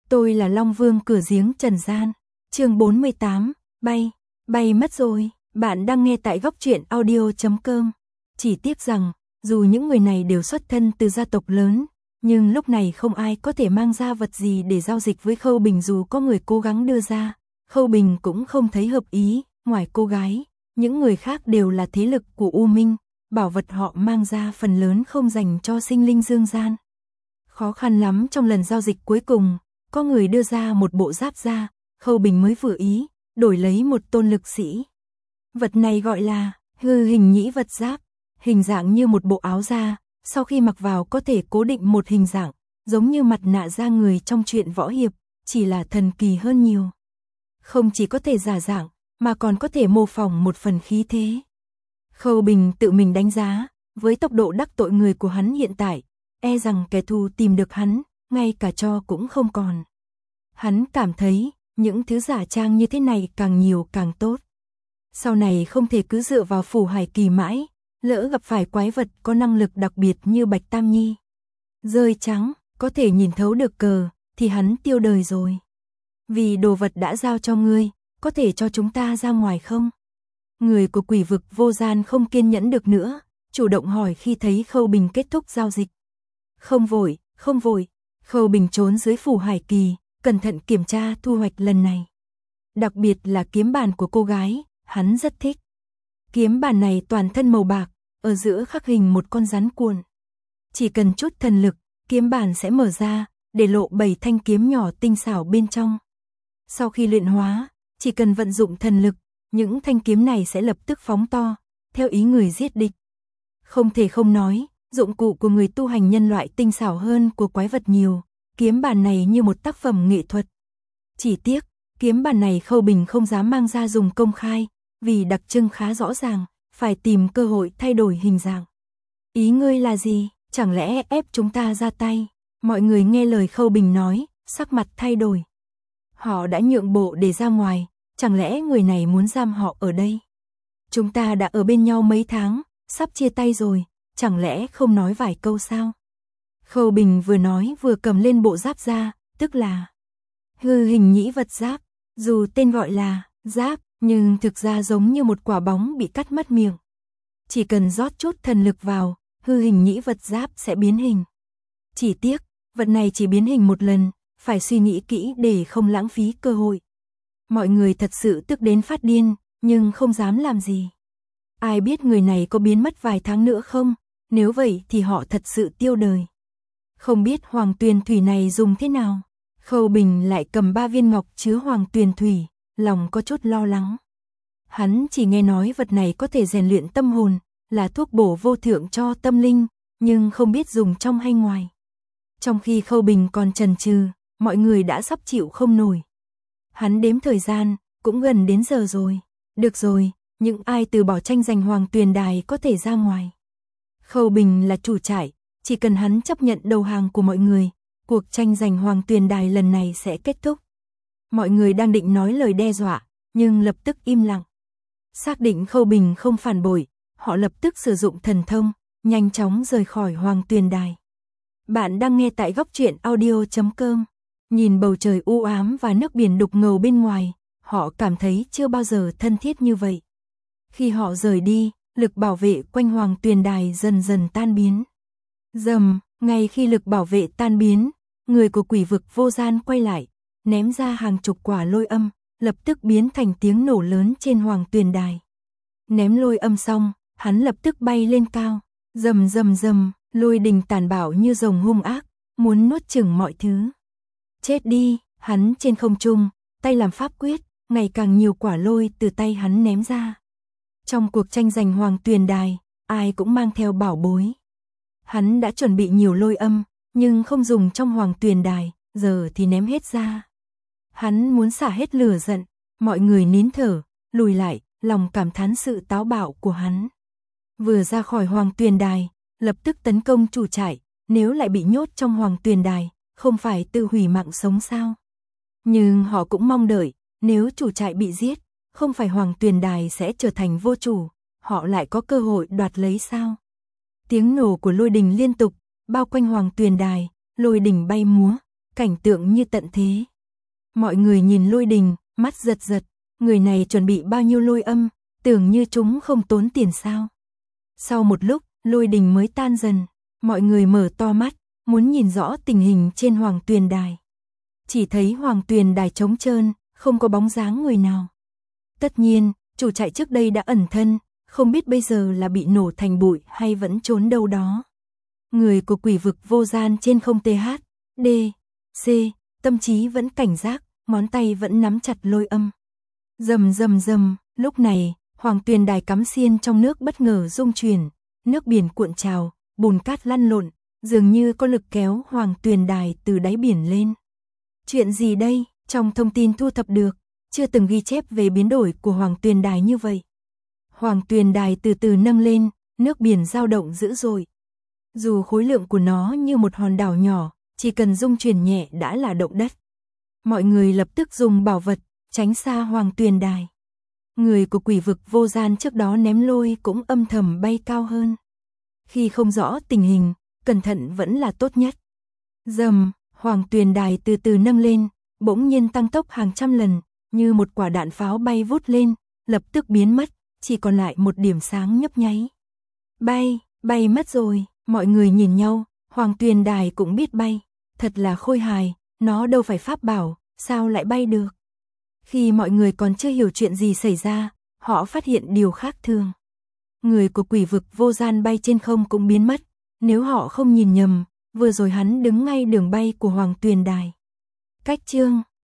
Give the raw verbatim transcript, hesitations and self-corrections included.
Tôi là Long Vương cửa giếng trần gian. Chương bốn mươi tám, bay, bay mất rồi. Bạn đang nghe tại góc truyện audio chấm com. Chỉ tiếc rằng, dù những người này đều xuất thân từ gia tộc lớn, nhưng lúc này không ai có thể mang ra vật gì để giao dịch với Khâu Bình, dù có người cố gắng đưa ra. Khâu Bình cũng không thấy hợp ý, ngoài cô gái, những người khác đều là thế lực của U Minh, bảo vật họ mang ra phần lớn không dành cho sinh linh dương gian. Khó khăn lắm trong lần giao dịch cuối cùng, có người đưa ra một bộ giáp da, Khâu Bình mới vừa ý, đổi lấy một tôn lực sĩ. Vật này gọi là hư hình nhĩ vật giáp, hình dạng như một bộ áo da, sau khi mặc vào có thể cố định một hình dạng, giống như mặt nạ da người trong truyện võ hiệp, chỉ là thần kỳ hơn nhiều. Không chỉ có thể giả dạng, mà còn có thể mô phỏng một phần khí thế. Khâu Bình tự mình đánh giá, với tốc độ đắc tội người của hắn hiện tại, e rằng kẻ thù tìm được hắn, ngay cả tro cũng không còn. Hắn cảm thấy, những thứ giả trang như thế này càng nhiều càng tốt. Sau này không thể cứ dựa vào Phủ Hải Kỳ mãi, lỡ gặp phải quái vật có năng lực đặc biệt như Bạch Tam Nhi. Rơi trắng, có thể nhìn thấu được cờ, thì hắn tiêu đời rồi. Vì đồ vật đã giao cho ngươi, có thể cho chúng ta ra ngoài không? Người của Quỷ Vực Vô Gian không kiên nhẫn được nữa, chủ động hỏi khi thấy Khâu Bình kết thúc giao dịch. Không vội, không vội. Khâu Bình trốn dưới Phủ Hải Kỳ, cẩn thận kiểm tra thu hoạch lần này. Đặc biệt là kiếm bàn của cô gái, hắn rất thích. Kiếm bàn này toàn thân màu bạc, ở giữa khắc hình một con rắn cuộn. Chỉ cần chút thần lực, kiếm bàn sẽ mở ra, để lộ bảy thanh kiếm nhỏ tinh xảo bên trong. Sau khi luyện hóa, chỉ cần vận dụng thần lực, những thanh kiếm này sẽ lập tức phóng to, theo ý người giết địch. Không thể không nói, dụng cụ của người tu hành nhân loại tinh xảo hơn của quái vật nhiều, kiếm bàn này như một tác phẩm nghệ thuật. Chỉ tiếc, kiếm bàn này Khâu Bình không dám mang ra dùng công khai, vì đặc trưng khá rõ ràng, phải tìm cơ hội thay đổi hình dạng. Ý ngươi là gì, chẳng lẽ ép chúng ta ra tay? Mọi người nghe lời Khâu Bình nói, sắc mặt thay đổi. Họ đã nhượng bộ để ra ngoài, chẳng lẽ người này muốn giam họ ở đây? Chúng ta đã ở bên nhau mấy tháng, sắp chia tay rồi, chẳng lẽ không nói vài câu sao? Khâu Bình vừa nói vừa cầm lên bộ giáp ra, tức là hư hình nhĩ vật giáp, dù tên gọi là giáp, nhưng thực ra giống như một quả bóng bị cắt mất miệng. Chỉ cần rót chút thần lực vào, hư hình nhĩ vật giáp sẽ biến hình. Chỉ tiếc, vật này chỉ biến hình một lần, phải suy nghĩ kỹ để không lãng phí cơ hội. Mọi người thật sự tức đến phát điên, nhưng không dám làm gì. Ai biết người này có biến mất vài tháng nữa không? Nếu vậy thì họ thật sự tiêu đời. Không biết hoàng tuyền thủy này dùng thế nào? Khâu Bình lại cầm ba viên ngọc chứa hoàng tuyền thủy, lòng có chút lo lắng. Hắn chỉ nghe nói vật này có thể rèn luyện tâm hồn, là thuốc bổ vô thượng cho tâm linh, nhưng không biết dùng trong hay ngoài. Trong khi Khâu Bình còn chần chừ, mọi người đã sắp chịu không nổi. Hắn đếm thời gian, cũng gần đến giờ rồi. Được rồi, những ai từ bỏ tranh giành hoàng tuyền đài có thể ra ngoài. Khâu Bình là chủ trại, chỉ cần hắn chấp nhận đầu hàng của mọi người, cuộc tranh giành hoàng tuyền đài lần này sẽ kết thúc. Mọi người đang định nói lời đe dọa, nhưng lập tức im lặng. Xác định Khâu Bình không phản bội, họ lập tức sử dụng thần thông, nhanh chóng rời khỏi hoàng tuyền đài. Bạn đang nghe tại góc truyện audio chấm com. Nhìn bầu trời u ám và nước biển đục ngầu bên ngoài, họ cảm thấy chưa bao giờ thân thiết như vậy. Khi họ rời đi, lực bảo vệ quanh hoàng tuyền đài dần dần tan biến. Rầm, ngay khi lực bảo vệ tan biến, người của Quỷ Vực Vô Gian quay lại, ném ra hàng chục quả lôi âm, lập tức biến thành tiếng nổ lớn trên hoàng tuyền đài. Ném lôi âm xong, hắn lập tức bay lên cao, rầm rầm rầm, lôi đình tàn bạo như rồng hung ác, muốn nuốt chửng mọi thứ. Chết đi, hắn trên không trung, tay làm pháp quyết, ngày càng nhiều quả lôi từ tay hắn ném ra. Trong cuộc tranh giành hoàng tuyền đài, ai cũng mang theo bảo bối. Hắn đã chuẩn bị nhiều lôi âm, nhưng không dùng trong hoàng tuyền đài, giờ thì ném hết ra. Hắn muốn xả hết lửa giận, mọi người nín thở, lùi lại, lòng cảm thán sự táo bạo của hắn. Vừa ra khỏi hoàng tuyền đài, lập tức tấn công chủ trại, nếu lại bị nhốt trong hoàng tuyền đài, không phải tự hủy mạng sống sao? Nhưng họ cũng mong đợi, nếu chủ trại bị giết, không phải hoàng tuyền đài sẽ trở thành vô chủ, họ lại có cơ hội đoạt lấy sao? Tiếng nổ của lôi đình liên tục, bao quanh hoàng tuyền đài, lôi đình bay múa, cảnh tượng như tận thế. Mọi người nhìn Lôi Đình, mắt giật giật, người này chuẩn bị bao nhiêu lôi âm, tưởng như chúng không tốn tiền sao. Sau một lúc, Lôi Đình mới tan dần, mọi người mở to mắt, muốn nhìn rõ tình hình trên Hoàng Tuyền Đài. Chỉ thấy Hoàng Tuyền Đài trống trơn, không có bóng dáng người nào. Tất nhiên, chủ trại trước đây đã ẩn thân, không biết bây giờ là bị nổ thành bụi hay vẫn trốn đâu đó. Người của quỷ vực vô gian trên không th, d, c, tâm trí vẫn cảnh giác, ngón tay vẫn nắm chặt lôi âm. Rầm rầm rầm, lúc này, Hoàng Tuyền Đài cắm xiên trong nước bất ngờ rung chuyển, nước biển cuộn trào, bùn cát lăn lộn, dường như có lực kéo Hoàng Tuyền Đài từ đáy biển lên. Chuyện gì đây? Trong thông tin thu thập được, chưa từng ghi chép về biến đổi của Hoàng Tuyền Đài như vậy. Hoàng Tuyền Đài từ từ nâng lên, nước biển dao động dữ dội. Dù khối lượng của nó như một hòn đảo nhỏ, chỉ cần rung chuyển nhẹ đã là động đất. Mọi người lập tức dùng bảo vật, tránh xa Hoàng Tuyền Đài. Người của quỷ vực vô gian trước đó ném lôi cũng âm thầm bay cao hơn. Khi không rõ tình hình, cẩn thận vẫn là tốt nhất. Dầm, Hoàng Tuyền Đài từ từ nâng lên, bỗng nhiên tăng tốc hàng trăm lần, như một quả đạn pháo bay vút lên, lập tức biến mất, chỉ còn lại một điểm sáng nhấp nháy. Bay, bay mất rồi, mọi người nhìn nhau, Hoàng Tuyền Đài cũng biết bay, thật là khôi hài, nó đâu phải pháp bảo, sao lại bay được. Khi mọi người còn chưa hiểu chuyện gì xảy ra, họ phát hiện điều khác thường. Người của quỷ vực vô gian bay trên không cũng biến mất, nếu họ không nhìn nhầm, vừa rồi hắn đứng ngay đường bay của Hoàng Tuyền Đài. Cách chương